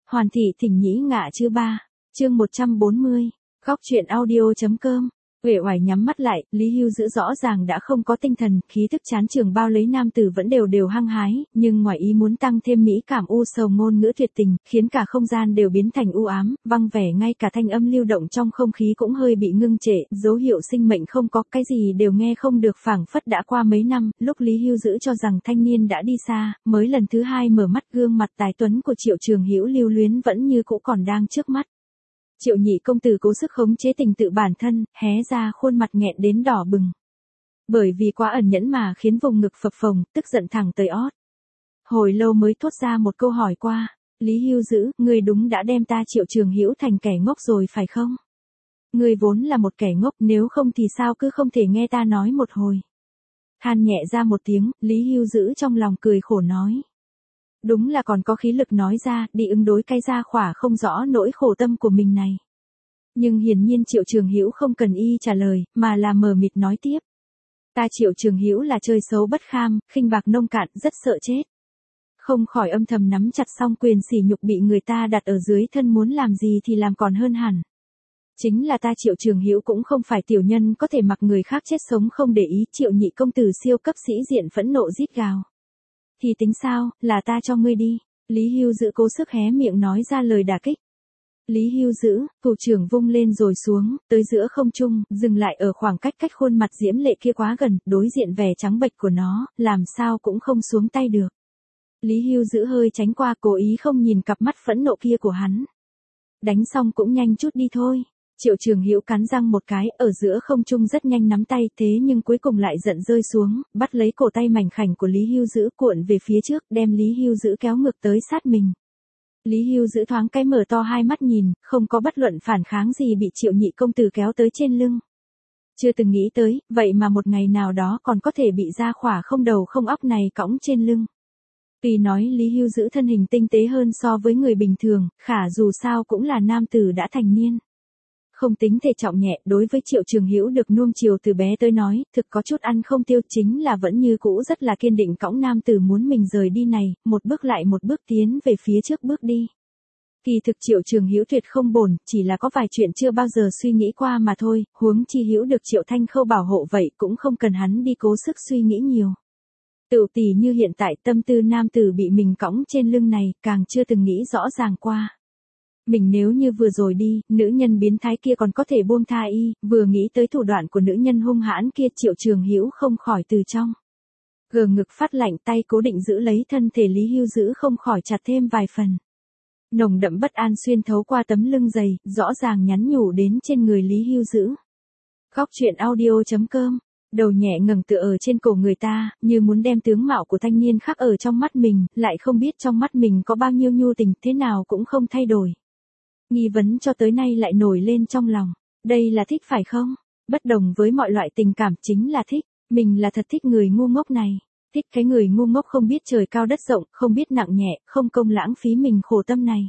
Hoàn thị thỉnh nhĩ ngạ chứ ba. Chương 140. Góc truyện audio.com. Uể oải nhắm mắt lại, Lý Hưu Dữ rõ ràng đã không có tinh thần, khí thức chán trường bao lấy nam tử vẫn đều hăng hái, nhưng ngoài ý muốn tăng thêm mỹ cảm u sầu ngôn ngữ tuyệt tình, khiến cả không gian đều biến thành u ám, văng vẻ ngay cả thanh âm lưu động trong không khí cũng hơi bị ngưng trệ, dấu hiệu sinh mệnh không có, cái gì đều nghe không được, phảng phất đã qua mấy năm, lúc Lý Hưu Dữ cho rằng thanh niên đã đi xa, mới lần thứ hai mở mắt, gương mặt tài tuấn của Triệu Trường Hữu lưu luyến vẫn như cũ còn đang trước mắt. Triệu nhị công tử cố sức khống chế tình tự bản thân, hé ra khuôn mặt nghẹn đến đỏ bừng. Bởi vì quá ẩn nhẫn mà khiến vùng ngực phập phồng, tức giận thẳng tới ót. Hồi lâu mới thốt ra một câu hỏi qua, Lý Hưu Dữ, ngươi đúng đã đem ta Triệu Trường Hữu thành kẻ ngốc rồi phải không? Ngươi vốn là một kẻ ngốc, nếu không thì sao cứ không thể nghe ta nói một hồi. Than nhẹ ra một tiếng, Lý Hưu Dữ trong lòng cười khổ nói. Đúng là còn có khí lực nói ra, đi ứng đối cái gia khỏa không rõ nỗi khổ tâm của mình này. Nhưng hiển nhiên Triệu Trường Hữu không cần y trả lời, mà là mờ mịt nói tiếp. Ta Triệu Trường Hữu là chơi xấu bất kham, khinh bạc nông cạn, rất sợ chết. Không khỏi âm thầm nắm chặt song quyền, sỉ nhục bị người ta đặt ở dưới thân, muốn làm gì thì làm còn hơn hẳn. Chính là ta Triệu Trường Hữu cũng không phải tiểu nhân có thể mặc người khác chết sống không để ý. Triệu nhị công tử siêu cấp sĩ diện phẫn nộ rít gào. Thì tính sao, là ta cho ngươi đi. Lý Hưu Dữ cố sức hé miệng nói ra lời đả kích. Lý Hưu Dữ, thủ trưởng vung lên rồi xuống, tới giữa không trung, dừng lại ở khoảng cách khuôn mặt diễm lệ kia quá gần, đối diện vẻ trắng bệch của nó, làm sao cũng không xuống tay được. Lý Hưu Dữ hơi tránh qua, cố ý không nhìn cặp mắt phẫn nộ kia của hắn. Đánh xong cũng nhanh chút đi thôi. Triệu Trường Hữu cắn răng một cái, ở giữa không trung rất nhanh nắm tay, thế nhưng cuối cùng lại giận rơi xuống, bắt lấy cổ tay mảnh khảnh của Lý Hưu Dữ cuộn về phía trước, đem Lý Hưu Dữ kéo ngược tới sát mình. Lý Hưu Dữ thoáng cái mở to hai mắt nhìn, không có bất luận phản kháng gì, bị Triệu nhị công tử kéo tới trên lưng. Chưa từng nghĩ tới, vậy mà một ngày nào đó còn có thể bị gia khỏa không đầu không óc này cõng trên lưng. Tuy nói Lý Hưu Dữ thân hình tinh tế hơn so với người bình thường, khả dù sao cũng là nam tử đã thành niên. Không tính thể trọng nhẹ, đối với Triệu Trường Hữu được nuông chiều từ bé tới nói, thực có chút ăn không tiêu, chính là vẫn như cũ rất là kiên định cõng nam tử muốn mình rời đi này, một bước lại một bước tiến về phía trước bước đi. Kỳ thực Triệu Trường Hữu tuyệt không bồn, chỉ là có vài chuyện chưa bao giờ suy nghĩ qua mà thôi, huống chi Hữu được Triệu Thanh Khâu bảo hộ vậy cũng không cần hắn đi cố sức suy nghĩ nhiều. Tựu tỉ như hiện tại tâm tư nam tử bị mình cõng trên lưng này, càng chưa từng nghĩ rõ ràng qua. Mình nếu như vừa rồi đi, nữ nhân biến thái kia còn có thể buông tha y, vừa nghĩ tới thủ đoạn của nữ nhân hung hãn kia, Triệu Trường Hữu không khỏi từ trong gờ ngực phát lạnh, tay cố định giữ lấy thân thể Lý Hưu Dữ không khỏi chặt thêm vài phần. Nồng đậm bất an xuyên thấu qua tấm lưng dày, rõ ràng nhắn nhủ đến trên người Lý Hưu Dữ. Góc truyện audio.com. Đầu nhẹ ngẩng tựa ở trên cổ người ta, như muốn đem tướng mạo của thanh niên khắc ở trong mắt mình, lại không biết trong mắt mình có bao nhiêu nhu tình, thế nào cũng không thay đổi. Nghi vấn cho tới nay lại nổi lên trong lòng. Đây là thích phải không? Bất đồng với mọi loại tình cảm, chính là thích. Mình là thật thích người ngu ngốc này. Thích cái người ngu ngốc không biết trời cao đất rộng, không biết nặng nhẹ, không công lãng phí mình khổ tâm này.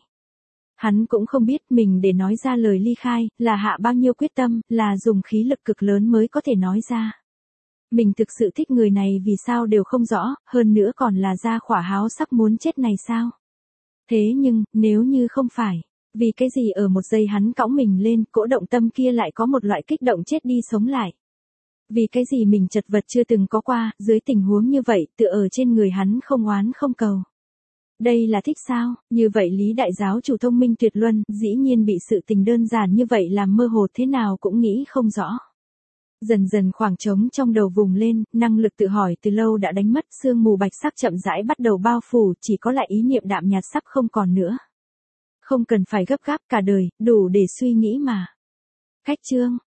Hắn cũng không biết mình để nói ra lời ly khai, là hạ bao nhiêu quyết tâm, là dùng khí lực cực lớn mới có thể nói ra. Mình thực sự thích người này vì sao đều không rõ, hơn nữa còn là gia khỏa háo sắc muốn chết này sao? Thế nhưng, nếu như không phải, vì cái gì ở một giây hắn cõng mình lên, cỗ động tâm kia lại có một loại kích động chết đi sống lại? Vì cái gì mình chật vật chưa từng có qua, dưới tình huống như vậy, tựa ở trên người hắn không oán không cầu? Đây là thích sao? Như vậy Lý đại giáo chủ thông minh tuyệt luân, dĩ nhiên bị sự tình đơn giản như vậy làm mơ hồ, thế nào cũng nghĩ không rõ. Dần dần khoảng trống trong đầu vùng lên, năng lực tự hỏi từ lâu đã đánh mất, sương mù bạch sắc chậm rãi bắt đầu bao phủ, chỉ có lại ý niệm đạm nhạt sắp không còn nữa. Không cần phải gấp gáp, cả đời, đủ để suy nghĩ mà. Khách chương.